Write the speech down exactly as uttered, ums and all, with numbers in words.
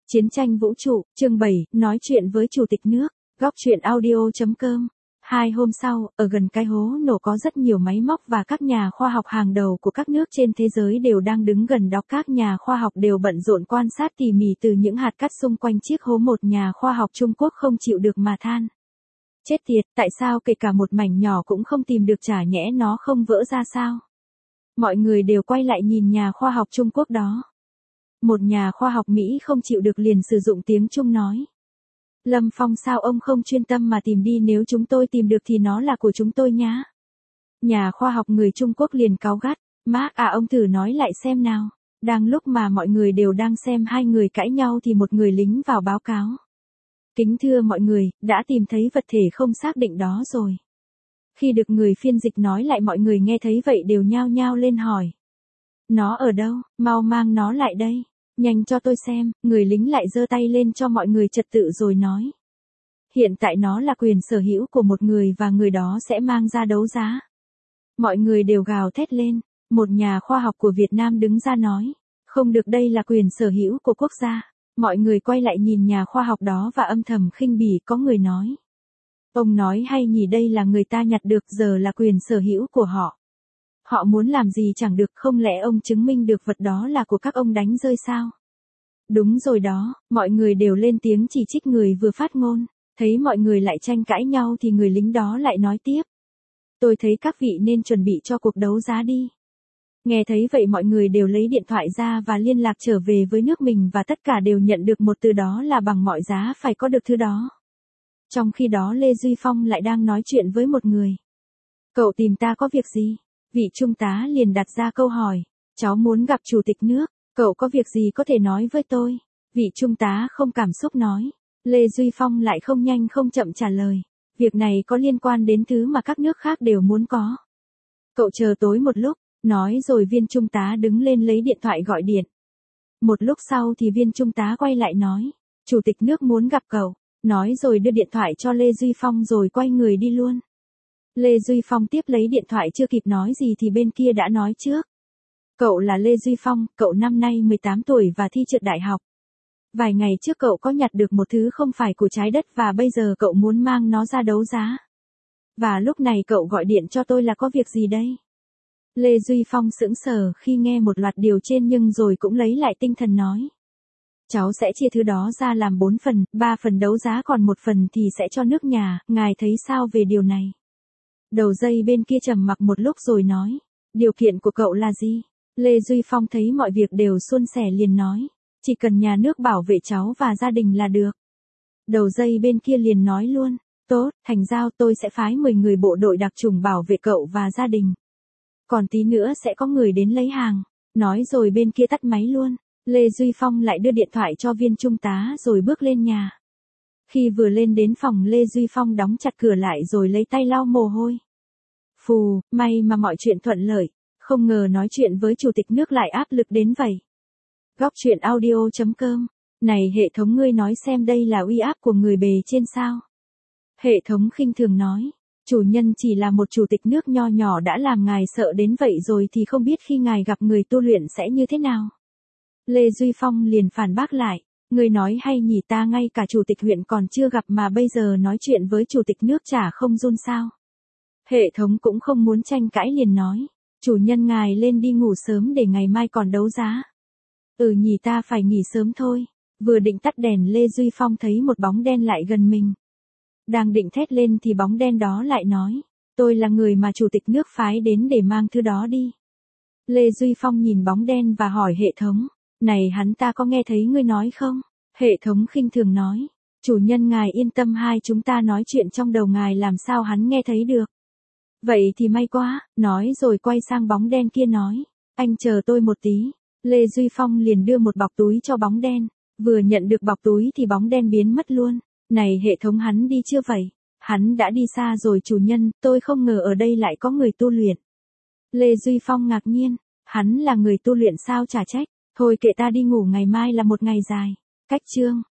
Chiến tranh vũ trụ, chương bảy, nói chuyện với chủ tịch nước, góc truyện audio.com. Hai hôm sau, ở gần cái hố nổ có rất nhiều máy móc và các nhà khoa học hàng đầu của các nước trên thế giới đều đang đứng gần đó. Các nhà khoa học đều bận rộn quan sát tỉ mỉ từ những hạt cát xung quanh chiếc hố. Một nhà khoa học Trung Quốc không chịu được mà than. Chết tiệt, tại sao kể cả một mảnh nhỏ cũng không tìm được, chả nhẽ nó không vỡ ra sao? Mọi người đều quay lại nhìn nhà khoa học Trung Quốc đó. Một nhà khoa học Mỹ không chịu được liền sử dụng tiếng Trung nói. Lâm Phong, sao ông không chuyên tâm mà tìm đi, nếu chúng tôi tìm được thì nó là của chúng tôi nhá. Nhà khoa học người Trung Quốc liền cáu gắt. Mark à, ông thử nói lại xem nào. Đang lúc mà mọi người đều đang xem hai người cãi nhau thì một người lính vào báo cáo. Kính thưa mọi người, đã tìm thấy vật thể không xác định đó rồi. Khi được người phiên dịch nói lại, mọi người nghe thấy vậy đều nhao nhao lên hỏi. Nó ở đâu, mau mang nó lại đây. Nhanh cho tôi xem, người lính lại giơ tay lên cho mọi người trật tự rồi nói. Hiện tại nó là quyền sở hữu của một người và người đó sẽ mang ra đấu giá. Mọi người đều gào thét lên. Một nhà khoa học của Việt Nam đứng ra nói. Không được, đây là quyền sở hữu của quốc gia. Mọi người quay lại nhìn nhà khoa học đó và âm thầm khinh bỉ. Có người nói. Ông nói hay nhỉ, đây là người ta nhặt được, giờ là quyền sở hữu của họ. Họ muốn làm gì chẳng được, không lẽ ông chứng minh được vật đó là của các ông đánh rơi sao? Đúng rồi đó, mọi người đều lên tiếng chỉ trích người vừa phát ngôn. Thấy mọi người lại tranh cãi nhau thì người lính đó lại nói tiếp. Tôi thấy các vị nên chuẩn bị cho cuộc đấu giá đi. Nghe thấy vậy mọi người đều lấy điện thoại ra và liên lạc trở về với nước mình, và tất cả đều nhận được một từ, đó là bằng mọi giá phải có được thứ đó. Trong khi đó Lê Duy Phong lại đang nói chuyện với một người. Cậu tìm ta có việc gì? Vị trung tá liền đặt ra câu hỏi. Cháu muốn gặp chủ tịch nước, cậu có việc gì có thể nói với tôi? Vị trung tá không cảm xúc nói. Lê Duy Phong lại không nhanh không chậm trả lời. Việc này có liên quan đến thứ mà các nước khác đều muốn có. Cậu chờ tối một lúc, nói rồi viên trung tá đứng lên lấy điện thoại gọi điện. Một lúc sau thì viên trung tá quay lại nói. Chủ tịch nước muốn gặp cậu. Nói rồi đưa điện thoại cho Lê Duy Phong rồi quay người đi luôn. Lê Duy Phong tiếp lấy điện thoại, chưa kịp nói gì thì bên kia đã nói trước. Cậu là Lê Duy Phong, cậu năm nay mười tám tuổi và thi trượt đại học. Vài ngày trước cậu có nhặt được một thứ không phải của trái đất và bây giờ cậu muốn mang nó ra đấu giá. Và lúc này cậu gọi điện cho tôi là có việc gì đây? Lê Duy Phong sững sờ khi nghe một loạt điều trên nhưng rồi cũng lấy lại tinh thần nói. Cháu sẽ chia thứ đó ra làm bốn phần, ba phần đấu giá còn một phần thì sẽ cho nước nhà, ngài thấy sao về điều này? Đầu dây bên kia trầm mặc một lúc rồi nói. Điều kiện của cậu là gì? Lê Duy Phong thấy mọi việc đều suôn sẻ liền nói. Chỉ cần nhà nước bảo vệ cháu và gia đình là được. Đầu dây bên kia liền nói luôn. Tốt, thành giao, tôi sẽ phái mười người bộ đội đặc chủng bảo vệ cậu và gia đình. Còn tí nữa sẽ có người đến lấy hàng. Nói rồi bên kia tắt máy luôn. Lê Duy Phong lại đưa điện thoại cho viên trung tá rồi bước lên nhà. Khi vừa lên đến phòng, Lê Duy Phong đóng chặt cửa lại rồi lấy tay lau mồ hôi. Phù, may mà mọi chuyện thuận lợi, không ngờ nói chuyện với chủ tịch nước lại áp lực đến vậy. Góc truyện audio.com. Này hệ thống, ngươi nói xem, đây là uy áp của người bề trên sao? Hệ thống khinh thường nói. Chủ nhân chỉ là một chủ tịch nước nho nhỏ đã làm ngài sợ đến vậy rồi thì không biết khi ngài gặp người tu luyện sẽ như thế nào. Lê Duy Phong liền phản bác lại. Người nói hay nhỉ, ta ngay cả chủ tịch huyện còn chưa gặp mà bây giờ nói chuyện với chủ tịch nước chả không run sao? Hệ thống cũng không muốn tranh cãi liền nói. Chủ nhân ngài lên đi ngủ sớm để ngày mai còn đấu giá. Ừ nhỉ, ta phải nghỉ sớm thôi. Vừa định tắt đèn, Lê Duy Phong thấy một bóng đen lại gần mình. Đang định thét lên thì bóng đen đó lại nói. Tôi là người mà chủ tịch nước phái đến để mang thứ đó đi. Lê Duy Phong nhìn bóng đen và hỏi hệ thống. Này hắn, ta có nghe thấy ngươi nói không? Hệ thống khinh thường nói. Chủ nhân ngài yên tâm, hai chúng ta nói chuyện trong đầu ngài làm sao hắn nghe thấy được. Vậy thì may quá, nói rồi quay sang bóng đen kia nói. Anh chờ tôi một tí. Lê Duy Phong liền đưa một bọc túi cho bóng đen. Vừa nhận được bọc túi thì bóng đen biến mất luôn. Này hệ thống, hắn đi chưa vậy? Hắn đã đi xa rồi chủ nhân, tôi không ngờ ở đây lại có người tu luyện. Lê Duy Phong ngạc nhiên. Hắn là người tu luyện sao, chả trách. Thôi kệ, ta đi ngủ, ngày mai là một ngày dài. Cách chương.